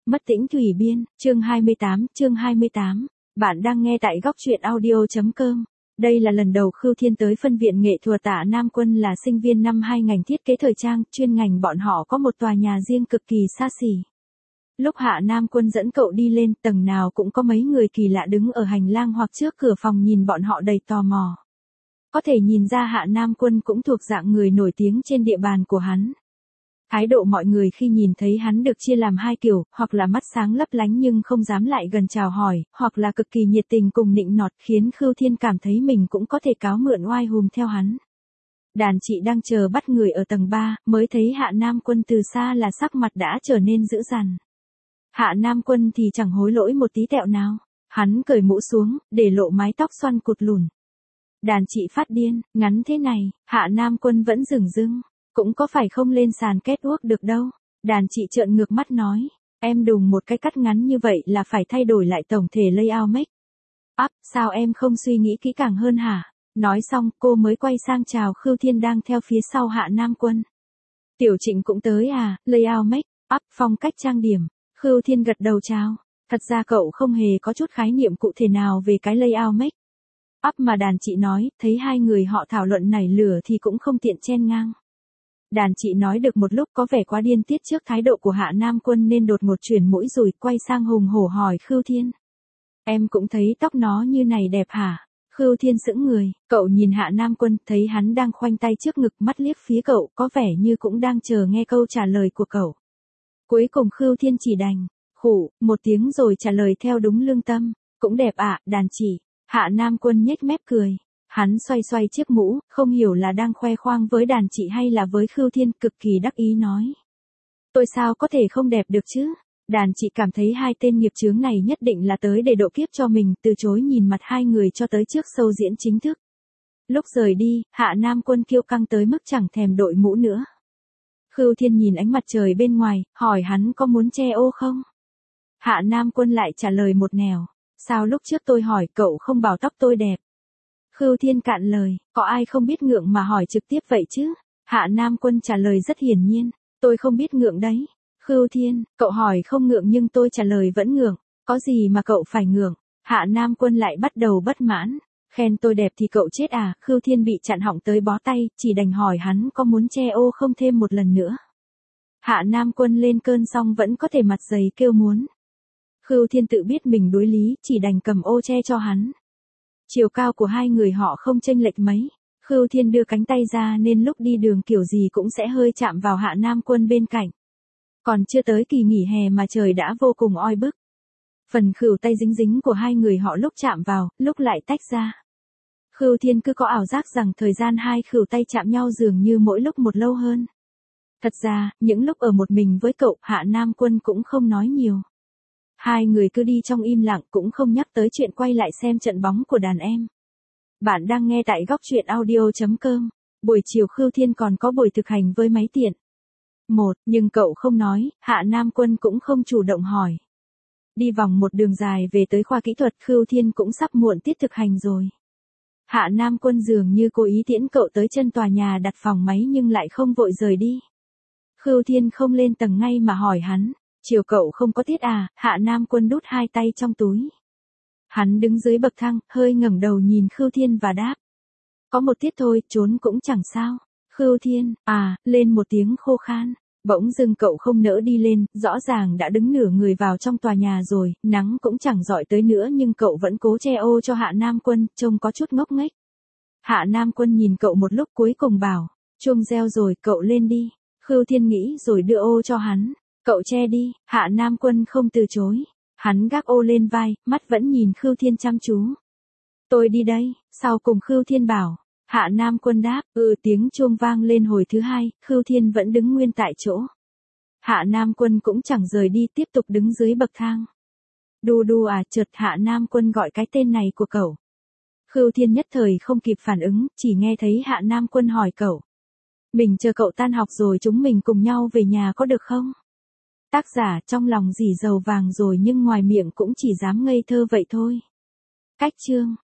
Mất tĩnh thủy biên, chương 28. Bạn đang nghe tại góc truyện audio.com. Đây là lần đầu Khưu Thiên tới phân viện nghệ thuật. Tạ Nam Quân là sinh viên năm 2 ngành thiết kế thời trang, chuyên ngành bọn họ có một tòa nhà riêng cực kỳ xa xỉ. Lúc Hạ Nam Quân dẫn cậu đi lên, tầng nào cũng có mấy người kỳ lạ đứng ở hành lang hoặc trước cửa phòng nhìn bọn họ đầy tò mò. Có thể nhìn ra Hạ Nam Quân cũng thuộc dạng người nổi tiếng trên địa bàn của hắn. Thái độ mọi người khi nhìn thấy hắn được chia làm hai kiểu, hoặc là mắt sáng lấp lánh nhưng không dám lại gần chào hỏi, hoặc là cực kỳ nhiệt tình cùng nịnh nọt, khiến Khưu Thiên cảm thấy mình cũng có thể cáo mượn oai hùm theo hắn. Đàn chị đang chờ bắt người ở tầng 3, mới thấy Hạ Nam Quân từ xa là sắc mặt đã trở nên dữ dằn. Hạ Nam Quân thì chẳng hối lỗi một tí tẹo nào, hắn cởi mũ xuống, để lộ mái tóc xoăn cụt lùn. Đàn chị phát điên, ngắn thế này, Hạ Nam Quân vẫn dửng dưng. Cũng có phải không lên sàn kết uốc được đâu. Đàn chị trợn ngược mắt nói, em đùng một cái cắt ngắn như vậy là phải thay đổi lại tổng thể layout make up, sao em không suy nghĩ kỹ càng hơn hả? Nói xong, cô mới quay sang chào Khưu Thiên đang theo phía sau Hạ Nam Quân. Tiểu Trịnh cũng tới à? Layout make up, phong cách trang điểm. Khưu Thiên gật đầu chào. Thật ra cậu không hề có chút khái niệm cụ thể nào về cái layout make up mà đàn chị nói, thấy hai người họ thảo luận nảy lửa thì cũng không tiện chen ngang. Đàn chị nói được một lúc có vẻ quá điên tiết trước thái độ của Hạ Nam Quân nên đột ngột chuyển mũi rồi quay sang hùng hổ hỏi Khưu Thiên. Em cũng thấy tóc nó như này đẹp hả? Khưu Thiên sững người, cậu nhìn Hạ Nam Quân, thấy hắn đang khoanh tay trước ngực, mắt liếc phía cậu, có vẻ như cũng đang chờ nghe câu trả lời của cậu. Cuối cùng Khưu Thiên chỉ đành khụ một tiếng rồi trả lời theo đúng lương tâm. Cũng đẹp ạ, đàn chị. Hạ Nam Quân nhếch mép cười. Hắn xoay xoay chiếc mũ, không hiểu là đang khoe khoang với đàn chị hay là với Khưu Thiên, cực kỳ đắc ý nói. Tôi sao có thể không đẹp được chứ? Đàn chị cảm thấy hai tên nghiệp chướng này nhất định là tới để độ kiếp cho mình, từ chối nhìn mặt hai người cho tới trước show diễn chính thức. Lúc rời đi, Hạ Nam Quân kiêu căng tới mức chẳng thèm đội mũ nữa. Khưu Thiên nhìn ánh mặt trời bên ngoài, hỏi hắn có muốn che ô không? Hạ Nam Quân lại trả lời một nẻo. Sao lúc trước tôi hỏi cậu không bảo tóc tôi đẹp? Khưu Thiên cạn lời, có ai không biết ngượng mà hỏi trực tiếp vậy chứ? Hạ Nam Quân trả lời rất hiển nhiên, tôi không biết ngượng đấy. Khưu Thiên, cậu hỏi không ngượng nhưng tôi trả lời vẫn ngượng, có gì mà cậu phải ngượng? Hạ Nam Quân lại bắt đầu bất mãn, khen tôi đẹp thì cậu chết à? Khưu Thiên bị chặn họng tới bó tay, chỉ đành hỏi hắn có muốn che ô không thêm một lần nữa. Hạ Nam Quân lên cơn xong vẫn có thể mặt dày kêu muốn. Khưu Thiên tự biết mình đối lý, chỉ đành cầm ô che cho hắn. Chiều cao của hai người họ không chênh lệch mấy. Khưu Thiên đưa cánh tay ra nên lúc đi đường kiểu gì cũng sẽ hơi chạm vào Hạ Nam Quân bên cạnh. Còn chưa tới kỳ nghỉ hè mà trời đã vô cùng oi bức. Phần khuỷu tay dính dính của hai người họ lúc chạm vào, lúc lại tách ra. Khưu Thiên cứ có ảo giác rằng thời gian hai khuỷu tay chạm nhau dường như mỗi lúc một lâu hơn. Thật ra, những lúc ở một mình với cậu, Hạ Nam Quân cũng không nói nhiều. Hai người cứ đi trong im lặng, cũng không nhắc tới chuyện quay lại xem trận bóng của đàn em. Bạn đang nghe tại góc truyện audio.com. Buổi chiều Khưu Thiên còn có buổi thực hành với máy tiện. Nhưng cậu không nói, Hạ Nam Quân cũng không chủ động hỏi. Đi vòng một đường dài về tới khoa kỹ thuật, Khưu Thiên cũng sắp muộn tiết thực hành rồi. Hạ Nam Quân dường như cố ý tiễn cậu tới chân tòa nhà đặt phòng máy nhưng lại không vội rời đi. Khưu Thiên không lên tầng ngay mà hỏi hắn. Chiều cậu không có tiết à? Hạ Nam Quân đút hai tay trong túi. Hắn đứng dưới bậc thang, hơi ngẩng đầu nhìn Khưu Thiên và đáp. Có một tiết thôi, trốn cũng chẳng sao. Khưu Thiên, lên một tiếng khô khan. Bỗng dưng cậu không nỡ đi lên, rõ ràng đã đứng nửa người vào trong tòa nhà rồi, nắng cũng chẳng rọi tới nữa nhưng cậu vẫn cố che ô cho Hạ Nam Quân, trông có chút ngốc nghếch. Hạ Nam Quân nhìn cậu một lúc cuối cùng bảo, chuông reo rồi, cậu lên đi. Khưu Thiên nghĩ rồi đưa ô cho hắn. Cậu che đi, Hạ Nam Quân không từ chối. Hắn gác ô lên vai, mắt vẫn nhìn Khưu Thiên chăm chú. Tôi đi đây, sau cùng Khưu Thiên bảo. Hạ Nam Quân đáp, tiếng chuông vang lên hồi thứ hai, Khưu Thiên vẫn đứng nguyên tại chỗ. Hạ Nam Quân cũng chẳng rời đi, tiếp tục đứng dưới bậc thang. Đu đu à, chợt Hạ Nam Quân gọi cái tên này của cậu. Khưu Thiên nhất thời không kịp phản ứng, chỉ nghe thấy Hạ Nam Quân hỏi cậu. Mình chờ cậu tan học rồi chúng mình cùng nhau về nhà có được không? Tác giả trong lòng dỉ dầu vàng rồi nhưng ngoài miệng cũng chỉ dám ngây thơ vậy thôi. Cách chương